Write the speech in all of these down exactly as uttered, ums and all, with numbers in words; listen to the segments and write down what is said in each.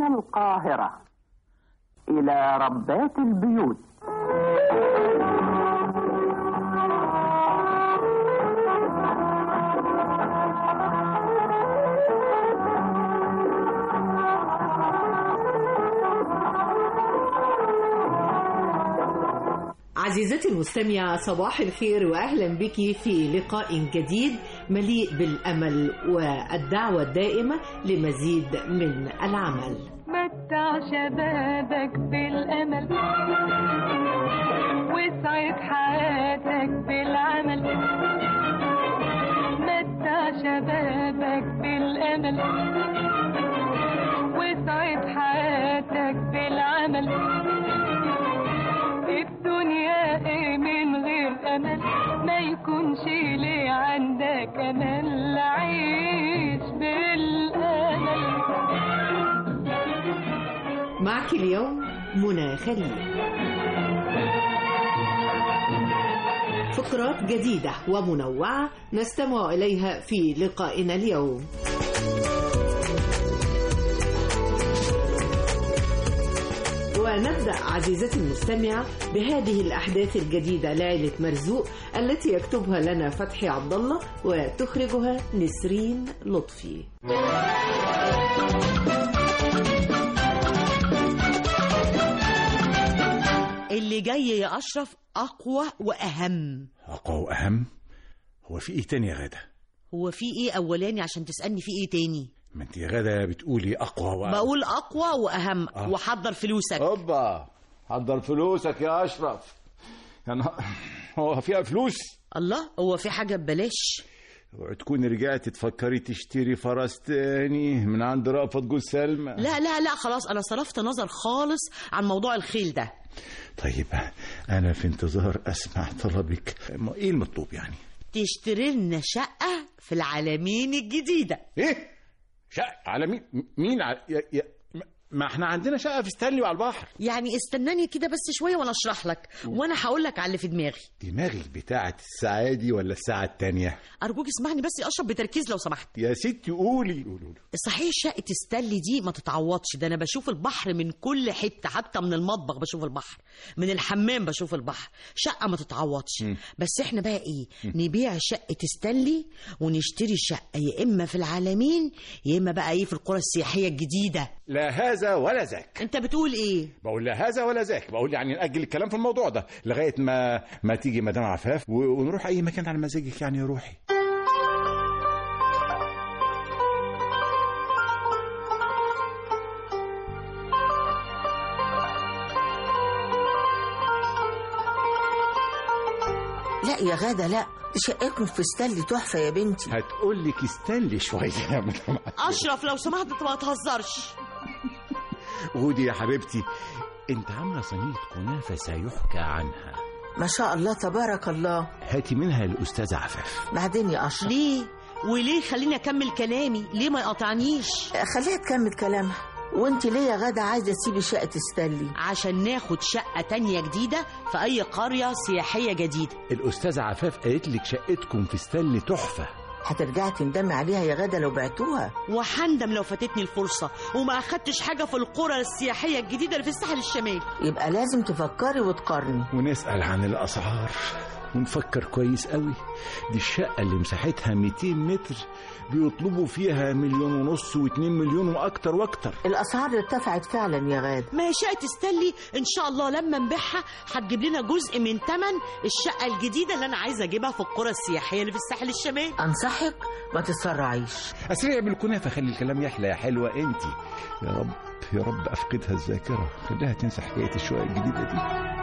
من القاهرة إلى ربات البيوت. عزيزتي المستمعة، صباح الخير وأهلا بك في لقاء جديد مليء بالأمل والدعوة الدائمة لمزيد من العمل. متع شبابك بالأمل وسعد حياتك بالعمل. متع شبابك بالأمل وسعد حياتك بالعمل. الدنيا ايه من غير امل، ما يكونش ليه عندك امل. عيش بالامل. معك اليوم منى خليل. فقرات جديدة ومنوعة نستمع إليها في لقائنا اليوم. ونبدأ عزيزتي المستمعة بهذه الأحداث الجديدة لعائلة مرزوق التي يكتبها لنا فتحي عبد الله وتخرجها نسرين لطفي. اللي جاي يا أشرف أقوى وأهم. أقوى وأهم؟ هو في إيه تاني يا غادة؟ هو في إيه أولاني عشان تسألني في إيه تاني؟ ما انت يا غادة بتقولي أقوى وأهم. بقول أقوى وأهم. آه. وحضر فلوسك. أوبا، حضر فلوسك يا أشرف. يعني هو فيها فلوس؟ الله، هو في حاجة ببلاش؟ وتكوني رجعتي تفكري تشتري فرس تاني من عند رأفت جوز سلمى؟ لا لا لا خلاص، أنا صرفت نظر خالص عن موضوع الخيل ده. طيب أنا في انتظار أسمع طلبك. إيه المطلوب يعني؟ تشتري لنا شقة في العالمين الجديدة. إيه؟ شقة على مين؟ مين على... يا... يا... ما احنا عندنا شقة في ستانلي وعلى البحر. يعني استناني كده بس شوية وانا اشرح لك وانا هقول لك على اللي في دماغي. دماغك بتاعة الساعة دي ولا الساعة التانية؟ ارجوك اسمعني بس يا اشرف بتركيز لو سمحت. يا ستي قولي. قولي. صحيح شقة ستانلي دي ما تتعوضش، ده انا بشوف البحر من كل حتة، حتى من المطبخ بشوف البحر، من الحمام بشوف البحر. شقة ما تتعوضش. م. بس احنا بقى ايه؟ م. نبيع شقة ستانلي ونشتري شقة يا اما في العالمين يا اما بقى ايه في القرى السياحية الجديدة. لا هذا ولا ذاك. انت بتقول ايه؟ بقول لا هذا ولا ذاك، بقول يعني نأجل الكلام في الموضوع ده لغاية ما ما تيجي مدام عفاف ونروح اي مكان على مزاجك. يعني روحي. لا يا غادة لا، شقتكم في ستانلي تحفة يا بنتي. هتقول لك استنلي شوية يا مدام أشرف لو سمحت ما تهزرش. ودي يا حبيبتي انت عامله صينيه كنافه سيحكى عنها. ما شاء الله تبارك الله. هاتي منها الاستاذه عفاف. بعدين يا اشرف. ليه وليه؟ خليني اكمل كلامي، ليه ما يقطعنيش؟ خليها تكمل كلامها. وانت ليه يا غادة عايزه تسيبي شقه ستانلي؟ عشان ناخد شقه تانية جديده في اي قريه سياحيه جديده. الاستاذه عفاف قالت لك شقتكم في ستانلي تحفه. هترجعي تندمي عليها يا غادة لو بعتوها. وحندم لو فاتتني الفرصة وما أخدتش حاجة في القرى السياحية الجديدة اللي في الساحل الشمالي. يبقى لازم تفكري وتقارني ونسأل عن الأسعار ونفكر كويس قوي. دي الشقة اللي مساحتها مئتين متر بيطلبوا فيها مليون ونص واتنين مليون واكتر واكتر. الاسعار ارتفعت فعلا يا غادة. ما هي شقة ستانلي ان شاء الله لما نبيعها هتجيب لنا جزء من ثمن الشقة الجديدة اللي انا عايزة اجيبها في القرى السياحية اللي في الساحل الشمالي. انصحك ما تتسرعيش. اسرع بالكنافة، خلي الكلام يحلى يا حلوة انت. يا رب يا رب افقدها الذاكرة، خليها تنسى حكاية الشقة الجديدة دي.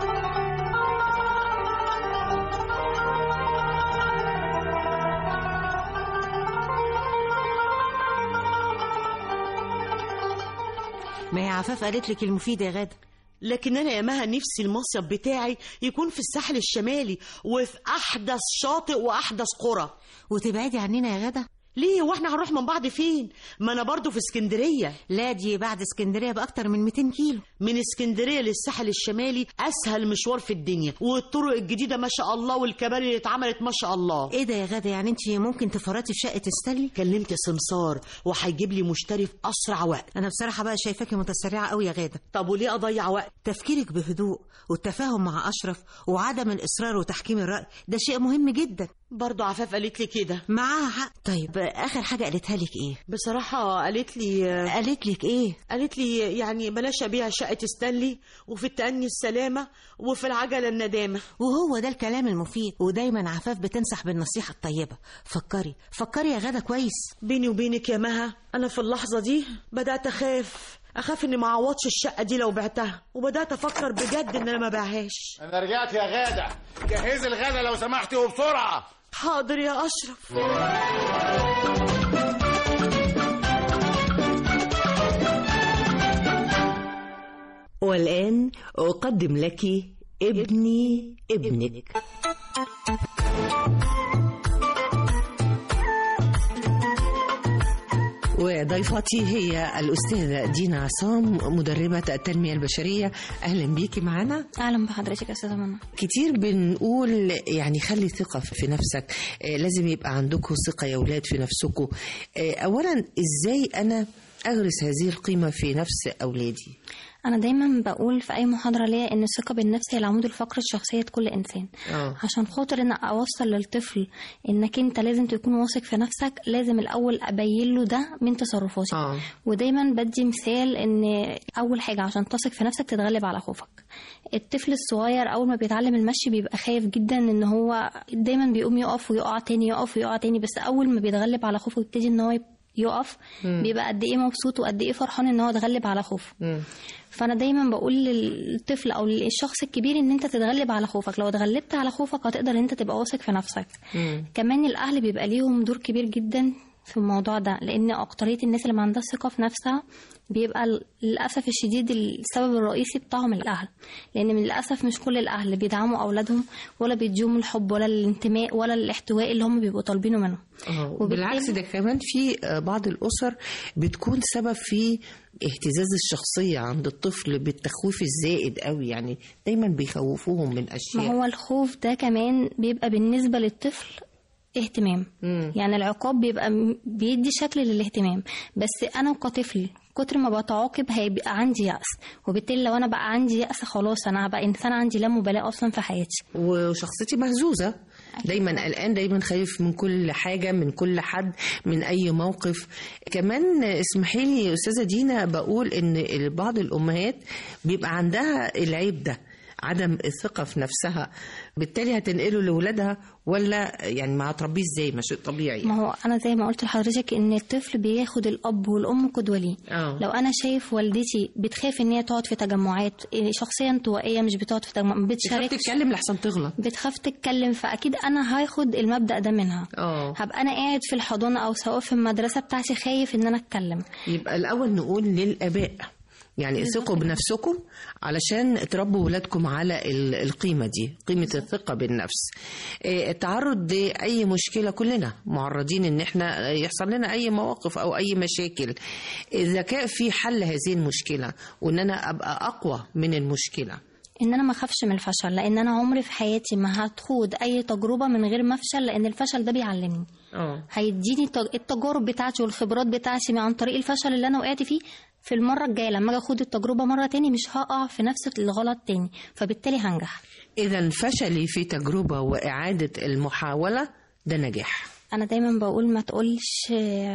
ما هي عفاف قالت لك المفيد يا غادة. لكن انا يا مها نفسي المصيف بتاعي يكون في الساحل الشمالي وفي احدث شاطئ واحدث قرى. وتبعدي عننا يا غادة. ليه واحنا هنروح من بعض فين؟ ما انا برضو في اسكندريه. لا دي بعد اسكندريه باكتر من مئتين كيلو. من اسكندريه للساحل الشمالي اسهل مشوار في الدنيا، والطرق الجديده ما شاء الله، والكباري اللي اتعملت ما شاء الله. ايه ده يا غاده؟ يعني انت ممكن تفرطي في شقه ستانلي؟ كلمت سمسار وهيجيب لي مشتري في اسرع وقت. انا بصراحه بقى شايفاكي متسرعه قوي يا غاده. طب وليه اضيع وقت؟ تفكيرك بهدوء والتفاهم مع اشرف وعدم الاصرار وتحكيم الراي ده شيء مهم جدا. برضو عفاف قالت لي كده. معاها حق. طيب اخر حاجه قالتها لك ايه؟ بصراحه قالت لي قالت لك ايه؟ قالت لي يعني بلاش ابيع شقه ستانلي، وفي التأني السلامه، وفي العجله الندامه. وهو ده الكلام المفيد، ودايما عفاف بتنصح بالنصيحه الطيبه. فكري فكري يا غاده كويس. بيني وبينك يا مها انا في اللحظه دي بدات اخاف اخاف اني ما اعوضش الشقه دي لو بعتها، وبدات افكر بجد ان انا ما باعهاش. انا رجعت يا غاده، جهزي الغدا لو سمحتي وبسرعه. حاضر يا اشرف. والآن أقدم لك ابني ابنك. وضيفتي هي الأستاذة دينا عصام، مدربة التنمية البشرية. أهلا بيكي معنا. أهلا بحضرتك يا أستاذة منى. كتير بنقول يعني خلي ثقة في نفسك، لازم يبقى عندكم ثقة يا ولاد في نفسكم. أولا إزاي أنا أغرس هذه القيمة في نفس أولادي؟ أنا دايما بقول في أي محاضرة ليا إن الثقة بالنفس هي العمود الفقري لشخصية كل إنسان. أوه. عشان خاطر إن أوصل للطفل إنك أنت لازم تكون واثق في نفسك، لازم الأول أبين له ده من تصرفاتي. أوه. ودايما بدي مثال إن أول حاجة عشان تثق في نفسك تتغلب على خوفك. الطفل الصغير أول ما بيتعلم المشي بيبقى خايف جدا، إن هو دايما بيقوم يقف ويقع تاني، يقف ويقع تاني، بس أول ما بيتغلب على خوفه ويبتدي إن هو يقف مم. بيبقى قد ايه مبسوط وقد ايه فرحان ان هو اتغلب على خوفه. فانا دايما بقول للطفل او للشخص الكبير ان انت تتغلب على خوفك، لو اتغلبت على خوفك هتقدر ان انت تبقى واثق في نفسك. مم. كمان الاهل بيبقى ليهم دور كبير جدا في الموضوع ده، لان اكتريه الناس اللي ما عندها ثقه في نفسها بيبقى للاسف الشديد السبب الرئيسي بتاعهم الاهل، لان من للاسف مش كل الاهل بيدعموا اولادهم ولا بيديهم الحب ولا الانتماء ولا الاحتواء اللي هم بيبقوا طالبينه منهم. وبالعكس ده كمان في بعض الاسر بتكون سبب في اهتزاز الشخصيه عند الطفل بالتخويف الزائد قوي، يعني دايما بيخوفوهم من اشياء. ما هو الخوف ده كمان بيبقى بالنسبه للطفل اهتمام. مم. يعني العقاب بيبقى بيدي شكل للاهتمام، بس انا كطفل كتر ما بتعاقب هيبقى عندي يأس، وبالتالي لو انا بقى عندي يأس خلاص انا هبقى انسان عندي لا مبالاة اصلا في حياتي، وشخصيتي مهزوزة. دايما قلقان، دايما خايف من كل حاجة، من كل حد، من اي موقف. كمان اسمحي لي يا استاذة دينا بقول ان بعض الامهات بيبقى عندها العيب ده، عدم الثقة في نفسها، بالتالي هتنقله لولادها ولا يعني ما هتربيه ازاي؟ مش طبيعي. ما هو انا زي ما قلت لحضرتك ان الطفل بياخد الاب والام قدوه ليه. لو انا شايف والدتي بتخاف ان هي تقعد في تجمعات، شخصيه انطوائيه مش بتقعد في تجمعات، بتخاف تتكلم لحسن تغلط، بتخاف تتكلم، فاكيد انا هاخد المبدا ده منها. أوه. هبقى انا قاعد في الحضانه او سواء في المدرسه بتاعتي خايف ان انا اتكلم. يبقى الاول نقول للاباء يعني ثقوا بنفسكم علشان تربوا ولادكم على القيمة دي، قيمة الثقة بالنفس. التعرض لأي مشكلة، كلنا معرضين ان احنا يحصل لنا اي مواقف او اي مشاكل. الذكاء في حل هذه المشكلة وان انا ابقى اقوى من المشكلة، ان انا ما اخافش من الفشل، لان انا عمري في حياتي ما هتخوض اي تجربة من غير ما افشل، لان الفشل ده بيعلمني. اه هيديني التجارب بتاعتي والخبرات بتاعتي عن طريق الفشل اللي انا وقعت فيه. في المرة الجاية لما اجي اخد التجربة مرة تاني مش هقع في نفس الغلط تاني، فبالتالي هنجح. اذا فشلي في تجربة واعادة المحاولة ده نجاح. انا دايما بقول ما تقولش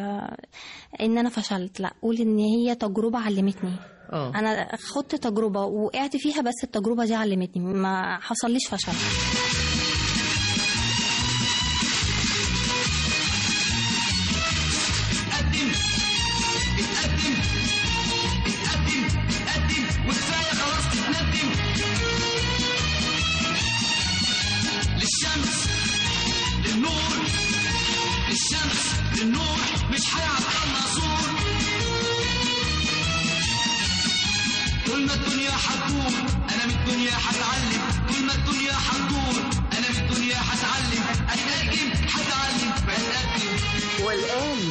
ان انا فشلت، لا قول ان هي تجربة علمتني. أوه. انا خدت تجربة وقعت فيها، بس التجربة دي علمتني، ما حصليش فشل. الشمس للنور مش هيعطلنا صور، طول ما الدنيا هتدور انا من الدنيا هتعلم، طول ما الدنيا هتدور انا من الدنيا هتعلم، اتقدم هتعلم بتقدم. والآن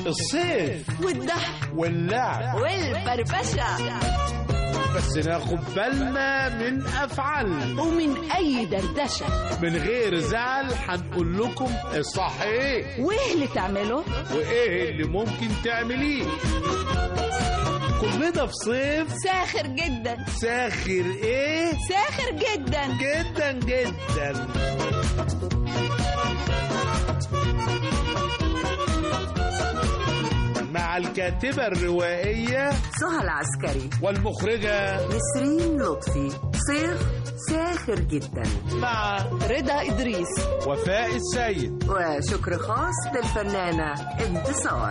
الصيف والضحك واللعب والفرفشة، بس ناخد بالنا من أفعالنا ومن أي دردشة. من غير زعل هنقول لكم الصح إيه وإيه اللي تعمله وإيه اللي ممكن تعمليه. كلنا في صيف ساخر جدا. ساخر إيه؟ ساخر جدا جدا جدا. مع الكاتبة الروائية سهى العسكري والمخرجة نسرين لطفي. صيف ساخر جدا مع رضا إدريس وفاء السيد وشكر خاص للفنانة انتصار.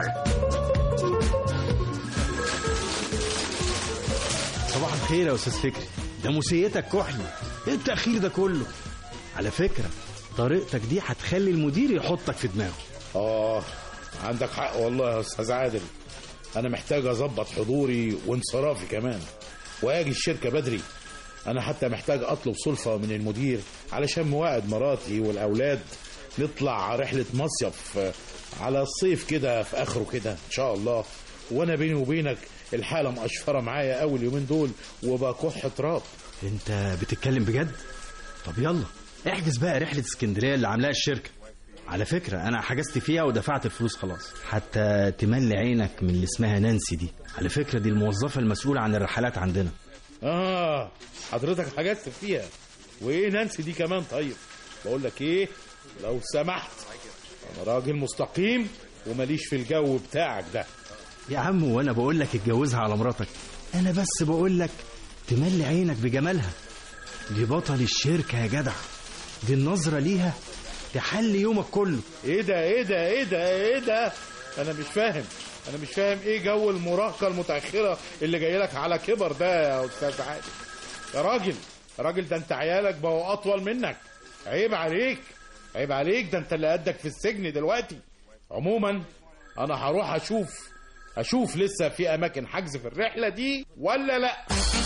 صباح الخير يا أستاذ فكري، ده موسيقتك كحلي، إيه التأخير ده كله؟ على فكرة طريقتك دي هتخلي المدير يحطك في دماغه. آه عندك حق والله يا أستاذ عادل، أنا محتاج أظبط حضوري وانصرافي كمان وأجي الشركة بدري. أنا حتى محتاج أطلب سلفة من المدير علشان مواعيد مراتي والأولاد نطلع رحلة مصيف على الصيف كده في آخره كده إن شاء الله. وأنا بيني وبينك الحالة مقشفرة معايا أول يومين دول وبكح تراب. أنت بتتكلم بجد؟ طب يلا احجز بقى رحلة اسكندرية اللي عاملاها الشركة. على فكرة أنا حجزت فيها ودفعت الفلوس خلاص، حتى تملي عينك من اللي اسمها نانسي دي. على فكرة دي الموظفة المسؤولة عن الرحلات عندنا. آه حضرتك حجزت فيها؟ وإيه نانسي دي كمان؟ طيب بقول لك إيه، لو سمحت أنا راجل مستقيم ومليش في الجو بتاعك ده. يا عم وأنا بقول لك اتجوزها على مراتك، أنا بس بقول لك تملي عينك بجمالها. دي بطل الشركة يا جدع، دي النظرة ليها تحلي يومك كله. ايه ده ايه ده ايه ده ايه ده انا مش فاهم انا مش فاهم ايه جو المراهقة المتأخرة اللي جاي لك على كبر ده يا استاذ عادل. يا راجل يا راجل ده انت عيالك بقوا اطول منك، عيب عليك عيب عليك، ده انت اللي قدك في السجن دلوقتي. عموما انا هروح اشوف اشوف لسه في اماكن حجز في الرحلة دي ولا لا.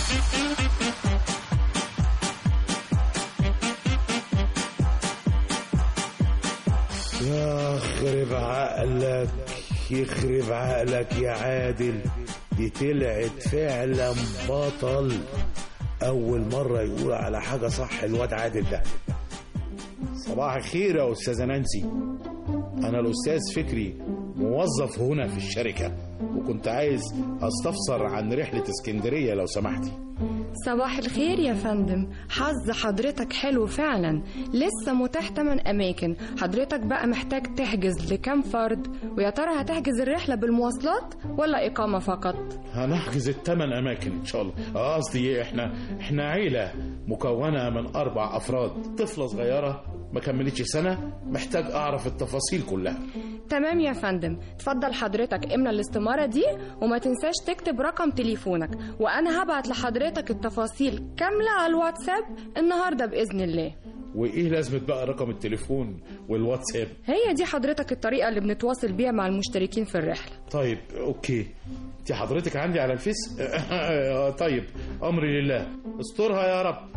يخرب عقلك يخرب عقلك يا عادل، دي طلعت فعلا بطل. اول مرة يقول على حاجة صح الواد عادل ده. صباح الخير يا استاذة نانسي، انا الاستاذ فكري موظف هنا في الشركة وكنت عايز استفسر عن رحلة اسكندرية لو سمحتي. صباح الخير يا فندم، حظ حضرتك حلو فعلا، لسه متاح تمن أماكن. حضرتك بقى محتاج تحجز لكام فرد؟ ويا ترى هتحجز الرحلة بالمواصلات ولا إقامة فقط؟ هنحجز الثمان أماكن إن شاء الله. قصدي إحنا إحنا عيلة مكونة من أربع أفراد، طفلة صغيرة ما كملتش سنة، محتاج أعرف التفاصيل كلها. تمام يا فندم، تفضل حضرتك املى الاستمارة دي وما تنساش تكتب رقم تليفونك، وأنا هبعت لحضرتك التفاصيل كاملة على الواتساب النهاردة بإذن الله. وإيه لازمة بقى رقم التليفون والواتساب؟ هي دي حضرتك الطريقة اللي بنتواصل بيها مع المشتركين في الرحلة. طيب أوكي، دي حضرتك عندي على الفيس. طيب أمري لله، استرها يا رب.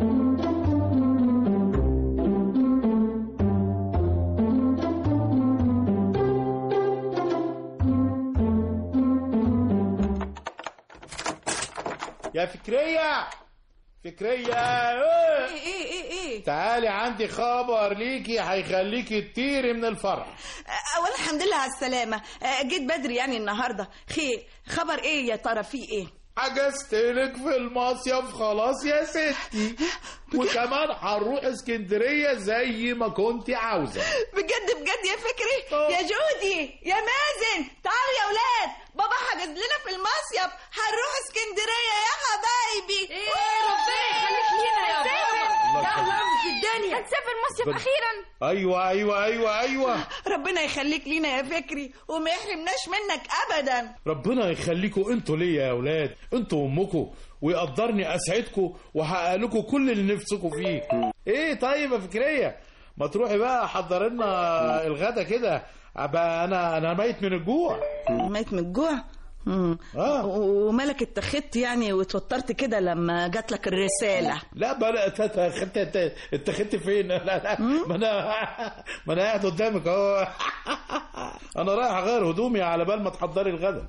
يا فكرية فكرية ايه ايه ايه ايه تعالي عندي خبر ليكي هيخليكي تطيري من الفرح. اولا الحمد لله على السلامة، جيت بدري يعني النهاردة. خير، خبر ايه يا ترى؟ في ايه؟ حجزتلك في المصيف خلاص يا ستي، وكمان هنروح اسكندرية زي ما كنت عاوزة. بجد بجد يا فكري؟ أوه. يا جودي يا مازن تعالوا يا ولاد، بابا حجز لنا في المصيف، هنروح اسكندرية يا حبايبي. ايه ربنا يخليك لينا يا بابا، ده ألم في الدنيا، هنسافر المصيف أخيرا. أيوة أيوة أيوة أيوة ربنا يخليك لينا يا فكري وما يحرمناش منك أبدا. ربنا يخليكوا انتوا ليا يا أولاد، انتوا أمكوا، ويقدرني أسعدكوا وحقق لكم كل اللي نفسكوا فيه. ايه طيب يا فكرية، ما تروحي بقى حضر لنا الغدا كده، ابقى انا انا ميت من الجوع. ميت من الجوع؟ امم آه. ومالك اتخذت يعني واتوترت كده لما جات لك الرساله؟ لا بقى اتخذت اتخذت فين؟ لا لا ما انا ما انا قاعد قدامك اهو. انا رايح اغير هدومي على بال ما تحضري الغدا.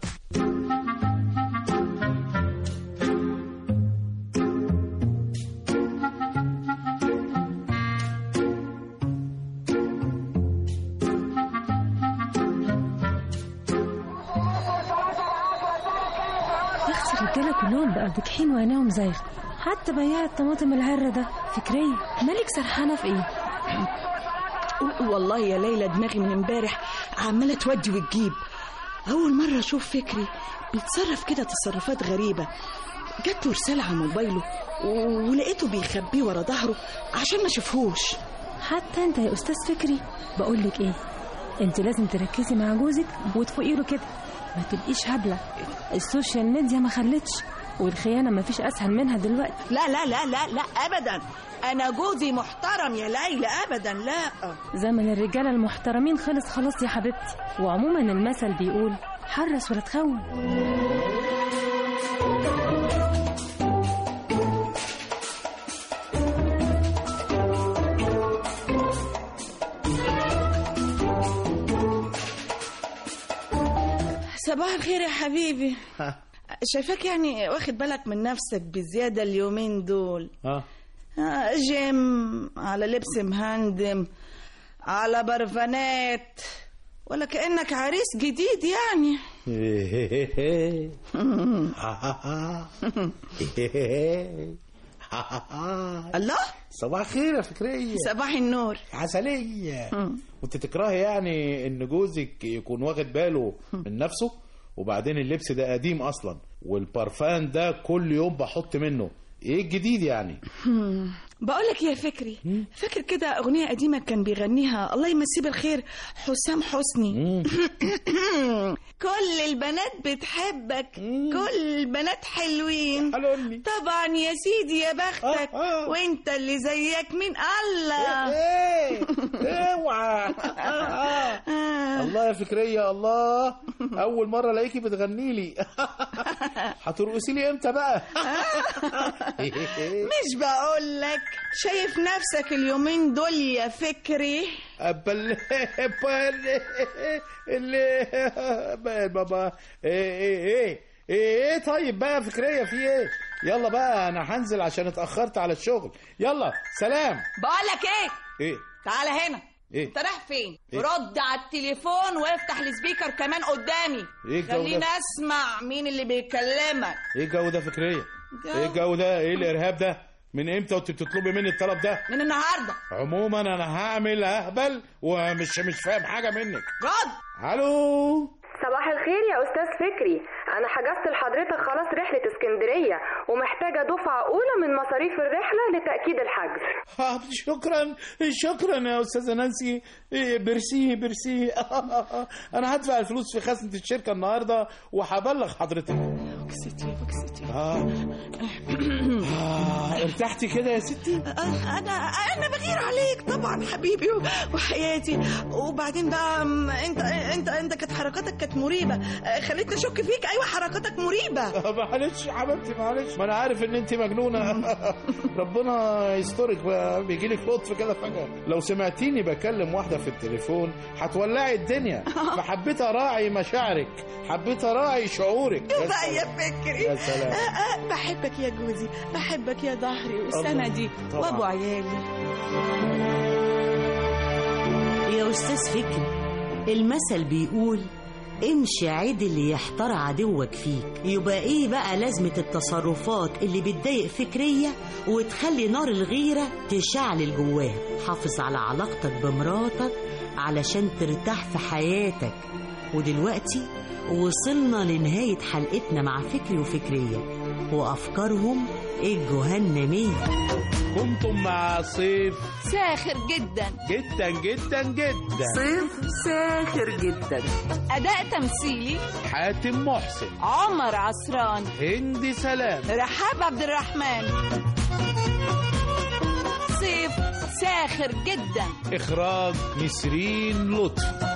الرجاله كلهم بقوا دكحين وعينيهم زايغ، حتى بياع الطماطم العرة ده. فكرية مالك سرحانه في ايه؟ والله يا ليلى دماغي من امبارح عماله تودي وتجيب. اول مره اشوف فكري بيتصرف كده تصرفات غريبه. جات له رساله على موبايله ولقيته بيخبيه ورا ظهره عشان ما اشوفهوش. حتى انت يا استاذ فكري بقول لك ايه، انت لازم تركزي مع جوزك وتفوقي له كده، ما تبقيش هبله. السوشيال ميديا ما خلتش، والخيانه ما فيش اسهل منها دلوقتي. لا لا لا لا لا ابدا، انا جوزي محترم يا ليلى، ابدا لا. زمن الرجاله المحترمين خلص خلاص يا حبيبتي. وعموما المثل بيقول حرص ولا تخون. صباح الخير يا حبيبي. شايفاك يعني واخد بالك من نفسك بزيادة اليومين دول. اه جيم، على لبس مهندم، على برفانات، ولا كأنك عريس جديد يعني. الله، صباح الخير يا فكرية. صباح النور عسلية. وانت تكرهي يعني ان جوزك يكون واخد باله من نفسه؟ وبعدين اللبس ده قديم اصلا، والبرفان ده كل يوم بحط منه، ايه الجديد يعني؟ بقولك يا فكري، فاكر كده اغنية قديمة كان بيغنيها الله يمسيه بالخير حسام حسني؟ كل البنات بتحبك، كل البنات حلوين، طبعا يا سيدي يا بختك، وانت اللي زيك مين؟ الله. اوعى. الله يا فكرية، الله، اول مرة الاقيكي بتغني لي. هترقصي لي امتى بقى؟ مش بقولك شايف نفسك اليومين دول يا فكري؟ بل بل بابا ايه ايه ايه ايه طيب بقى فكرية، في ايه؟ يلا بقى انا هنزل عشان اتأخرت على الشغل. يلا سلام. بقولك ايه؟ ايه؟ تعالى هنا. ايه؟ انت رايح فين؟ إيه؟ رد على التليفون وافتح السبيكر كمان قدامي. ايه الجو ده؟ خليني اسمع مين اللي بيكلمك. ايه الجو ده فكرية؟ ايه الجو ده؟ ايه الارهاب ده؟ من امتى وانت بتطلبي مني الطلب ده؟ من النهارده. عموما انا هعمل اهبل ومش مش فاهم حاجه منك. رد. الو. صباح الخير يا استاذ فكري، انا حجزت لحضرتك خلاص رحله اسكندريه ومحتاجه دفعه اولى من مصاريف الرحله لتاكيد الحجز. آه شكرا شكرا يا استاذه نانسي، بيرسي بيرسي. انا هدفع الفلوس في خزنه الشركه النهارده وهبلغ حضرتك. بكستي بكستي. آه. آه. ارتحتي كده يا ستي؟ انا انا بغير عليك طبعا حبيبي وحياتي. وبعدين بقى انت انت انت كانت حركاتك كانت مريبه، خليتني اشك فيك. ايوه حركاتك مريبه. معلش يا حبيبتي معلش، ما انا عارف ان انت مجنونه. ربنا يسترك بقى، بيجي لك لطف كده فجاه. لو سمعتيني بكلم واحده في التليفون هتولعي الدنيا، فحبيت اراعي مشاعرك، حبيت اراعي شعورك. بقى يا فكري. يا سلام. آه آه بحبك يا جوزي، بحبك يا ظهري وسندي وابو عيالي. يا استاذ فكري، المثل بيقول امشي عدل يحتار عدوك فيك. يبقى ايه بقى لازمة التصرفات اللي بتضايق فكرية وتخلي نار الغيرة تشعل جواها؟ حافظ على علاقتك بمراتك علشان ترتاح في حياتك. ودلوقتي وصلنا لنهاية حلقتنا مع فكري وفكرية وأفكارهم الجهنمية. كنتم مع صيف ساخر جدا جدا جدا جدا. صيف ساخر جدا. أداء تمثيلي حاتم محسن، عمر عصران، هندي سلام، رحاب عبد الرحمن. صيف ساخر جدا. إخراج نسرين لطفي.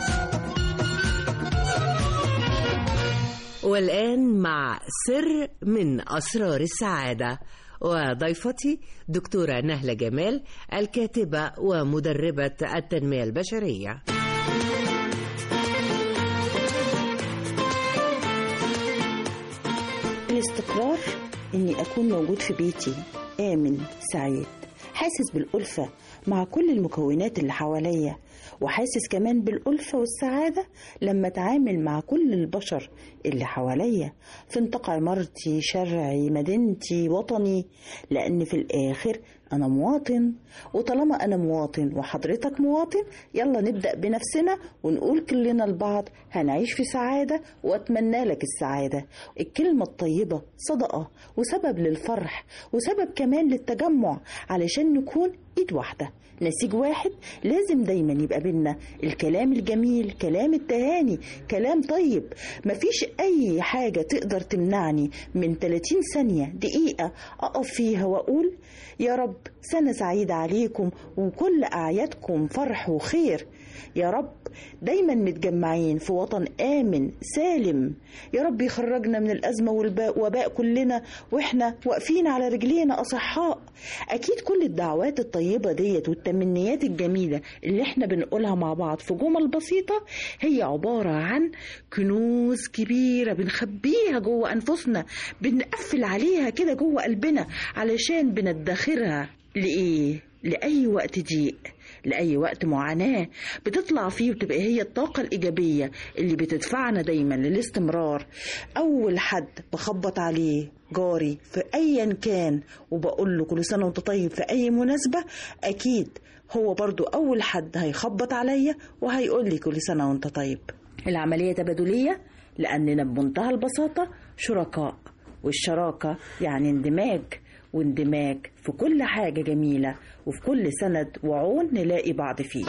والآن مع سر من أسرار السعادة، وضيفتي دكتورة نهلة جمال، الكاتبة ومدربة التنمية البشرية. الإصرار إني أكون موجود في بيتي آمن سعيد، حاسس بالألفة مع كل المكونات اللي حواليا، وحاسس كمان بالألفة والسعادة لما أتعامل مع كل البشر اللي حواليا في نطاق عمارتي، شرعي، مدينتي، وطني، لأن في الآخر أنا مواطن. وطالما أنا مواطن وحضرتك مواطن، يلا نبدأ بنفسنا ونقول كلنا لبعض هنعيش في سعادة، وأتمنى لك السعادة. الكلمة الطيبة صدقة وسبب للفرح وسبب كمان للتجمع، علشان نكون إيد واحدة نسيج واحد. لازم دايما يبقى بينا الكلام الجميل، كلام التهاني، كلام طيب. مفيش أي حاجة تقدر تمنعني من ثلاثين ثانية دقيقة أقف فيها وأقول يا رب سنة سعيدة عليكم وكل أعيادكم فرح وخير. يا رب دايما متجمعين في وطن آمن سالم. يا رب يخرجنا من الأزمة والوباء كلنا وإحنا واقفين على رجلينا أصحاء. أكيد كل الدعوات الطيبة ديت والتمنيات الجميلة اللي إحنا بنقولها مع بعض في جمل بسيطة هي عبارة عن كنوز كبيرة بنخبيها جوه أنفسنا، بنقفل عليها كده جوه قلبنا علشان بندخرها لإيه؟ لأي وقت ضيق، لأي وقت معاناة بتطلع فيه وتبقى هي الطاقة الإيجابية اللي بتدفعنا دايما للاستمرار. أول حد بخبط عليه جاري في أيا كان وبقول له كل سنة وانت طيب في أي مناسبة، أكيد هو برضو أول حد هيخبط عليا وهيقول لي كل سنة وانت طيب. العملية تبادلية لأننا بمنتهى البساطة شركاء، والشراكة يعني اندماج، واندماج في كل حاجة جميلة وفي كل سند وعون نلاقي بعض فيه.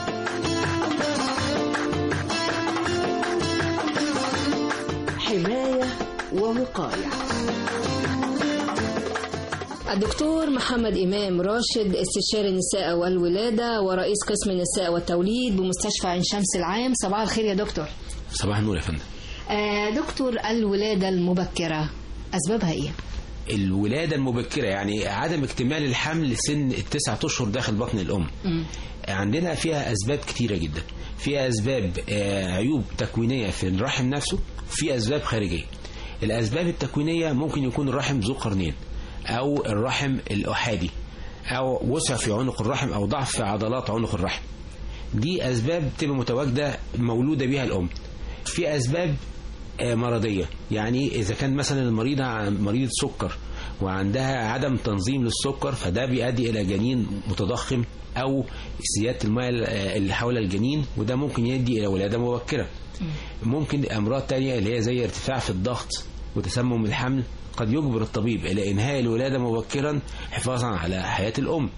حماية ووقاية. الدكتور محمد إمام راشد، استشاري النساء والولادة ورئيس قسم النساء والتوليد بمستشفى عين شمس العام. صباح الخير يا دكتور. صباح النور يا فندم. آه دكتور، الولادة المبكرة أسبابها إيه؟ الولادة المبكرة يعني عدم اكتمال الحمل سن التسعة أشهر داخل بطن الأم. م. عندنا فيها أسباب كتيرة جدا. فيها أسباب عيوب تكوينية في الرحم نفسه، وفي أسباب خارجية. الأسباب التكوينية ممكن يكون الرحم ذو قرنين، أو الرحم الأحادي، أو وسع في عنق الرحم، أو ضعف في عضلات عنق الرحم. دي أسباب تبقى متواجدة مولودة بها الأم. في أسباب مرضية، يعني إذا كان مثلا المريضة مريض سكر وعندها عدم تنظيم للسكر، فده بيؤدي إلى جنين متضخم أو زيادة الماء اللي حول الجنين، وده ممكن يؤدي إلى ولادة مبكرة. ممكن أمراض تانية اللي هي زي ارتفاع في الضغط وتسمم الحمل قد يجبر الطبيب إلى إنهاء الولادة مبكرا حفاظا على حياة الأم.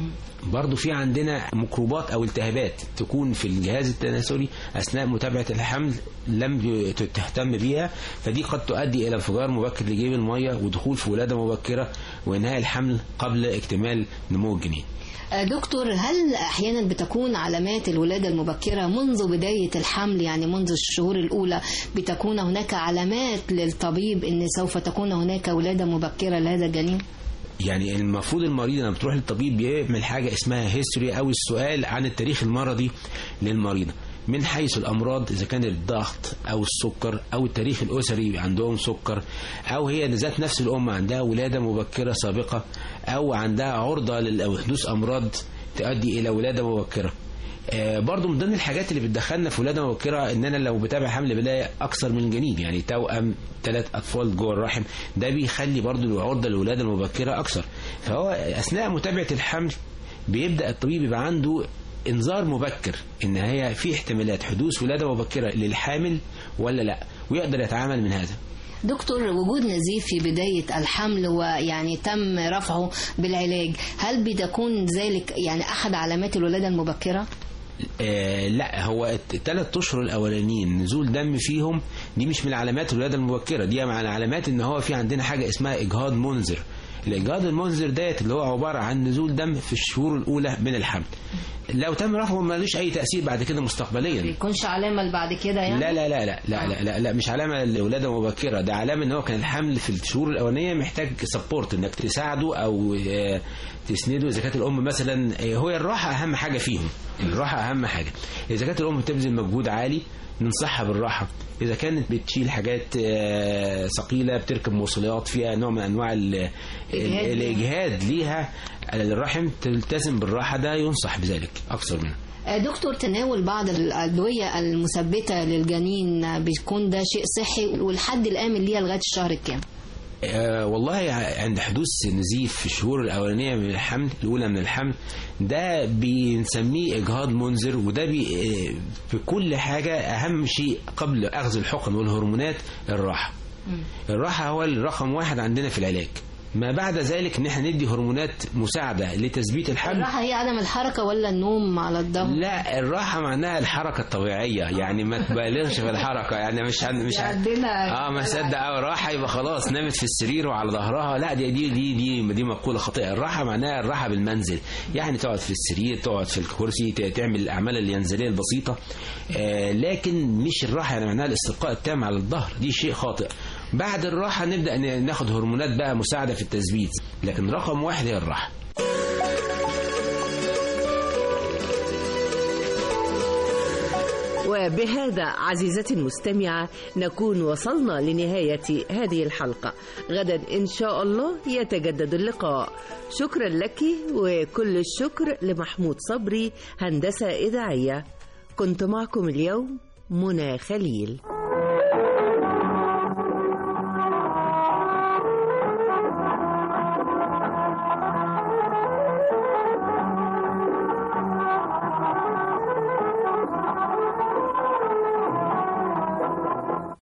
برضو في عندنا ميكروبات أو التهابات تكون في الجهاز التناسلي أثناء متابعة الحمل لم تهتم بيها، فدي قد تؤدي إلى انفجار مبكر لجيب المية ودخول في ولادة مبكرة وإنهاء الحمل قبل اكتمال نمو الجنين. دكتور، هل أحيانا بتكون علامات الولادة المبكرة منذ بداية الحمل، يعني منذ الشهور الأولى بتكون هناك علامات للطبيب أن سوف تكون هناك ولادة مبكرة لهذا الجنين؟ يعني المفروض المريض لما بتروح للطبيب بيعمل حاجة اسمها هيستوري أو السؤال عن التاريخ المرضي للمريضة، من حيث الأمراض إذا كان الضغط أو السكر أو التاريخ الأسري عندهم سكر، أو هي ذات نفس الأم عندها ولادة مبكرة سابقة، أو عندها عرضة لحدوث أمراض تؤدي إلى ولادة مبكرة. آه برضو من ضمن الحاجات اللي بتدخلنا في ولادة مبكرة ان انا لو بتابع حمل بلاقي اكثر من جنين، يعني توأم ثلاث اطفال جوه الرحم، ده بيخلي برضو العرضة للولادة المبكرة اكثر. فهو اثناء متابعة الحمل بيبدأ الطبيب يبقى عنده انذار مبكر ان هي في احتمالات حدوث ولادة مبكرة للحامل ولا لا، ويقدر يتعامل من هذا. دكتور، وجود نزيف في بداية الحمل ويعني تم رفعه بالعلاج، هل بتكون ذلك يعني أحد علامات الولادة المبكرة؟ آه لا، هو الثلاث اشهر الاولانيين نزول دم فيهم دي مش من علامات الولاده المبكره، دي مع علامات ان هو في عندنا حاجه اسمها اجهاض منذر. الاجهاض المنذر ديت اللي هو عباره عن نزول دم في الشهور الاولى من الحمل، لو تم رفعه ملوش اي تاثير بعد كده مستقبليا. ما بيكونش علامه بعد كده يعني؟ لا لا لا لا لا, لا, لا, لا مش علامه للولاده مبكره، ده علامه ان هو كان الحمل في الشهور الاولانيه محتاج سبورت، انك تساعده او تسنده. اذا كانت الام مثلا، هو الراحه اهم حاجه فيهم، الراحه اهم حاجه. اذا كانت الام بتبذل مجهود عالي ننصحها بالراحه. اذا كانت بتشيل حاجات ثقيله، بتركب مواصلات فيها نوع من انواع الاجهاد ليها الرحم، تلتزم بالراحه، ده ينصح بذلك اكثر منه. دكتور، تناول بعض الأدوية المثبتة للجنين بيكون ده شيء صحي، والحد الآمن ليها لغاية الشهر الكام؟ أه والله عند حدوث نزيف في الشهور الأولانية من الحمل، الأولى من الحمل، ده بنسميه إجهاض منذر، وده بي في كل حاجة أهم شيء قبل أخذ الحقن والهرمونات الراحة. الراحة هو الرقم واحد عندنا في العلاج. ما بعد ذلك ان احنا ندي هرمونات مساعده لتثبيت الحمل. الراحه هي عدم الحركه ولا النوم على الظهر؟ لا، الراحه معناها الحركه الطبيعيه، يعني ما تبالغش في الحركه، يعني مش هن مش هن اه ما صدق اه راحه يبقى خلاص نامت في السرير وعلى ظهرها، لا دي دي دي دي, دي مقوله خاطئه. الراحه معناها الراحه بالمنزل، يعني تقعد في السرير، تقعد في الكرسي، تعمل الاعمال الينزليه البسيطه، آه لكن مش الراحه يعني معناها الاستلقاء التام على الظهر، دي شيء خاطئ. بعد الراحة نبدأ ناخد هرمونات بقى مساعدة في التثبيت، لكن رقم واحد هي الراحة. وبهذا عزيزتي المستمعة نكون وصلنا لنهاية هذه الحلقة. غدا إن شاء الله يتجدد اللقاء. شكرا لك، وكل الشكر لمحمود صبري هندسة إذاعية. كنت معكم اليوم منى خليل.